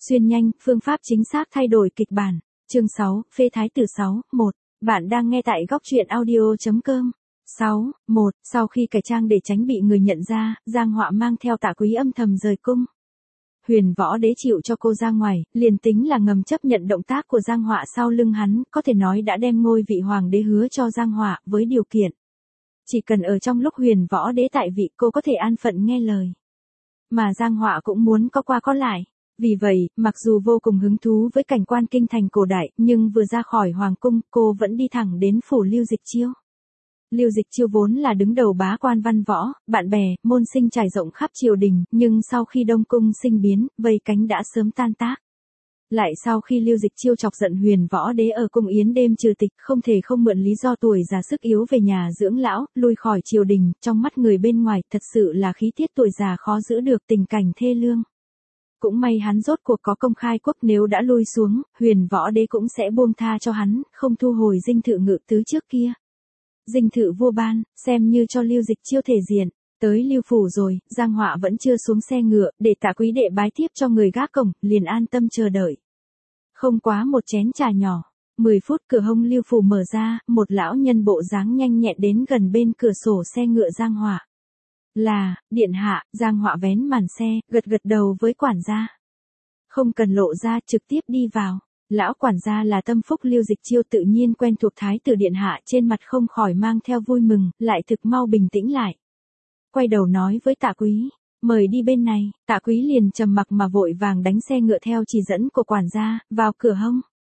Xuyên nhanh, phương pháp chính xác thay đổi kịch bản. Chương 6, Phê Thái Tử 6, 1. Bạn đang nghe tại góc truyện audio.com. 6, 1. Sau khi cải trang để tránh bị người nhận ra, Giang Họa mang theo Tạ Quý âm thầm rời cung. Huyền Võ Đế chịu cho cô ra ngoài, liền tính là ngầm chấp nhận động tác của Giang Họa sau lưng hắn, có thể nói đã đem ngôi vị hoàng đế hứa cho Giang Họa với điều kiện. Chỉ cần ở trong lúc Huyền Võ Đế tại vị cô có thể an phận nghe lời. Mà Giang Họa cũng muốn có qua có lại. Vì vậy, mặc dù vô cùng hứng thú với cảnh quan kinh thành cổ đại, nhưng vừa ra khỏi hoàng cung, cô vẫn đi thẳng đến phủ Lưu Dịch Chiêu. Lưu Dịch Chiêu vốn là đứng đầu bá quan văn võ, bạn bè, môn sinh trải rộng khắp triều đình, nhưng sau khi Đông cung sinh biến, vây cánh đã sớm tan tác. Lại sau khi Lưu Dịch Chiêu chọc giận Huyền Võ Đế ở cung yến đêm trừ tịch, không thể không mượn lý do tuổi già sức yếu về nhà dưỡng lão, lui khỏi triều đình, trong mắt người bên ngoài, thật sự là khí tiết tuổi già khó giữ được, tình cảnh thê lương. Cũng may hắn rốt cuộc có công khai quốc, nếu đã lui xuống, Huyền Võ Đế cũng sẽ buông tha cho hắn, không thu hồi dinh thự ngự tứ trước kia. Dinh thự vua ban, xem như cho Lưu Dịch Chiêu thể diện. Tới Lưu phủ rồi, Giang Họa vẫn chưa xuống xe ngựa, để Tạ Quý đệ bái tiếp cho người gác cổng, liền an tâm chờ đợi. Không quá một chén trà nhỏ, 10 phút cửa hông Lưu phủ mở ra, một lão nhân bộ dáng nhanh nhẹn đến gần bên cửa sổ xe ngựa Giang Họa. Là, điện hạ. Giang Họa vén màn xe, gật gật đầu với quản gia. Không cần lộ ra, trực tiếp đi vào. Lão quản gia là tâm phúc Lưu Dịch Chiêu, tự nhiên quen thuộc thái tử điện hạ, trên mặt không khỏi mang theo vui mừng, lại thực mau bình tĩnh lại. Quay đầu nói với Tạ Quý, mời đi bên này. Tạ Quý liền trầm mặc mà vội vàng đánh xe ngựa theo chỉ dẫn của quản gia, vào cửa hông.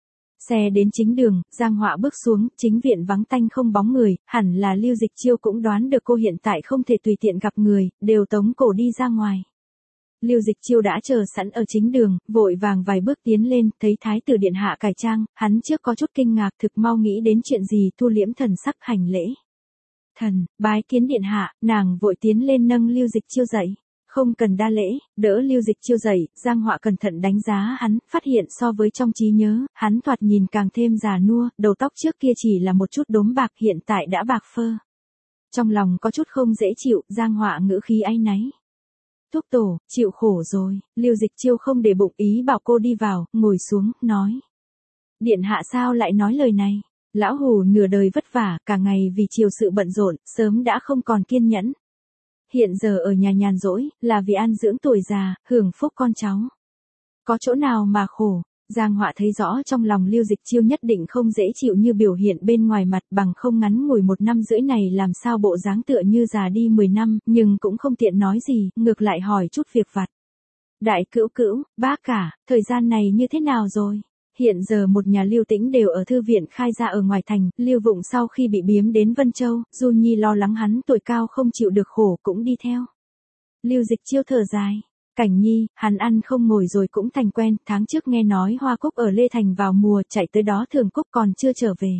Xe đến chính đường, Giang Họa bước xuống, chính viện vắng tanh không bóng người, hẳn là Lưu Dịch Chiêu cũng đoán được cô hiện tại không thể tùy tiện gặp người, đều tống cổ đi ra ngoài. Lưu Dịch Chiêu đã chờ sẵn ở chính đường, vội vàng vài bước tiến lên, thấy thái tử điện hạ cải trang, hắn trước có chút kinh ngạc, thực mau nghĩ đến chuyện gì, thu liễm thần sắc hành lễ. Thần, bái kiến điện hạ. Nàng vội tiến lên nâng Lưu Dịch Chiêu dậy. Không cần đa lễ, đỡ Lưu Dịch Chiêu dậy, Giang Họa cẩn thận đánh giá hắn, phát hiện so với trong trí nhớ, hắn thoạt nhìn càng thêm già nua, đầu tóc trước kia chỉ là một chút đốm bạc, hiện tại đã bạc phơ. Trong lòng có chút không dễ chịu, Giang Họa ngữ khí áy náy. Thúc tổ, chịu khổ rồi. Lưu Dịch Chiêu không để bụng, ý bảo cô đi vào, ngồi xuống, nói. Điện hạ sao lại nói lời này? Lão hù nửa đời vất vả, cả ngày vì triều sự bận rộn, sớm đã không còn kiên nhẫn. Hiện giờ ở nhà nhàn rỗi, là vì an dưỡng tuổi già, hưởng phúc con cháu. Có chỗ nào mà khổ? Giang Họa thấy rõ trong lòng Lưu Dịch Chiêu nhất định không dễ chịu như biểu hiện bên ngoài mặt, bằng không ngắn ngủi 1 năm rưỡi này làm sao bộ dáng tựa như già đi 10 năm, nhưng cũng không tiện nói gì, ngược lại hỏi chút việc vặt. Đại cữu cữu, bác cả, thời gian này như thế nào rồi? Hiện giờ một nhà Lưu Tĩnh đều ở thư viện khai ra ở ngoài thành, Lưu Vụng sau khi bị biếm đến Vân Châu, Du Nhi lo lắng hắn tuổi cao không chịu được khổ cũng đi theo. Lưu Dịch Chiêu thở dài. Cảnh Nhi, hắn ăn không ngồi rồi cũng thành quen, tháng trước nghe nói Hoa Cúc ở Lê Thành vào mùa, chạy tới đó Thường Cúc còn chưa trở về.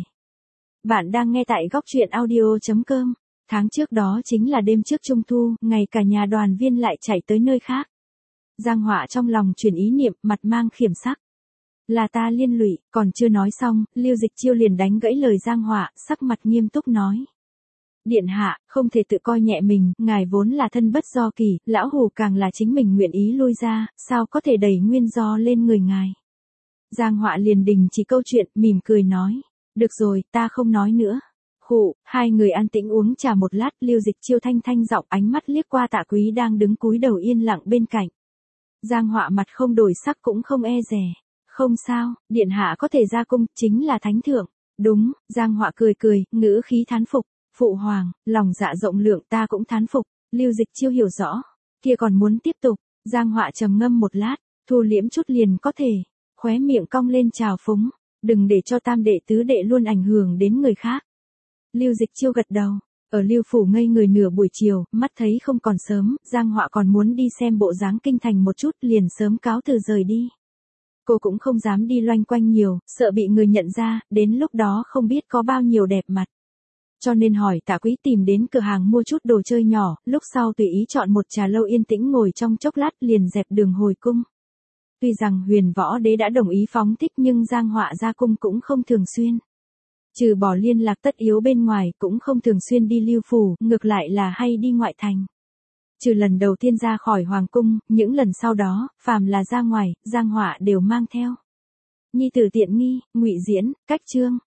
Bạn đang nghe tại góc truyện audio.com. Tháng trước đó chính là đêm trước Trung Thu, ngày cả nhà đoàn viên lại chạy tới nơi khác. Giang Họa trong lòng chuyển ý niệm, mặt mang khiểm sắc. Là ta liên lụy, còn chưa nói xong, Lưu Dịch Chiêu liền đánh gãy lời Giang Họa, sắc mặt nghiêm túc nói. Điện hạ, không thể tự coi nhẹ mình, ngài vốn là thân bất do kỳ, lão hù càng là chính mình nguyện ý lui ra, sao có thể đẩy nguyên do lên người ngài. Giang Họa liền đình chỉ câu chuyện, mỉm cười nói. Được rồi, ta không nói nữa. Khụ, hai người an tĩnh uống trà một lát, Lưu Dịch Chiêu thanh thanh giọng, ánh mắt liếc qua Tạ Quý đang đứng cúi đầu yên lặng bên cạnh. Giang Họa mặt không đổi sắc cũng không e dè. Không sao, điện hạ có thể ra cung, chính là thánh thượng. Đúng, Giang Họa cười cười, ngữ khí thán phục. Phụ hoàng, lòng dạ rộng lượng, ta cũng thán phục. Lưu Dịch Chiêu hiểu rõ. Kia còn muốn tiếp tục. Giang Họa trầm ngâm một lát, thu liễm chút liền có thể. Khóe miệng cong lên trào phúng. Đừng để cho tam đệ tứ đệ luôn ảnh hưởng đến người khác. Lưu Dịch Chiêu gật đầu. Ở Lưu phủ ngây người nửa buổi chiều, mắt thấy không còn sớm, Giang Họa còn muốn đi xem bộ dáng kinh thành một chút, liền sớm cáo từ rời đi. Cô cũng không dám đi loanh quanh nhiều, sợ bị người nhận ra, đến lúc đó không biết có bao nhiêu đẹp mặt. Cho nên hỏi Tạ Quý tìm đến cửa hàng mua chút đồ chơi nhỏ, lúc sau tùy ý chọn một trà lâu yên tĩnh ngồi trong chốc lát liền dẹp đường hồi cung. Tuy rằng Huyền Võ Đế đã đồng ý phóng thích nhưng Giang Họa ra cung cũng không thường xuyên. Trừ bỏ liên lạc tất yếu bên ngoài cũng không thường xuyên đi Lưu phủ, ngược lại là hay đi ngoại thành. Trừ lần đầu tiên ra khỏi hoàng cung, những lần sau đó, phàm là ra ngoài, Giang Họa đều mang theo nhi tử tiện nghi, ngụy diễn, cách trương.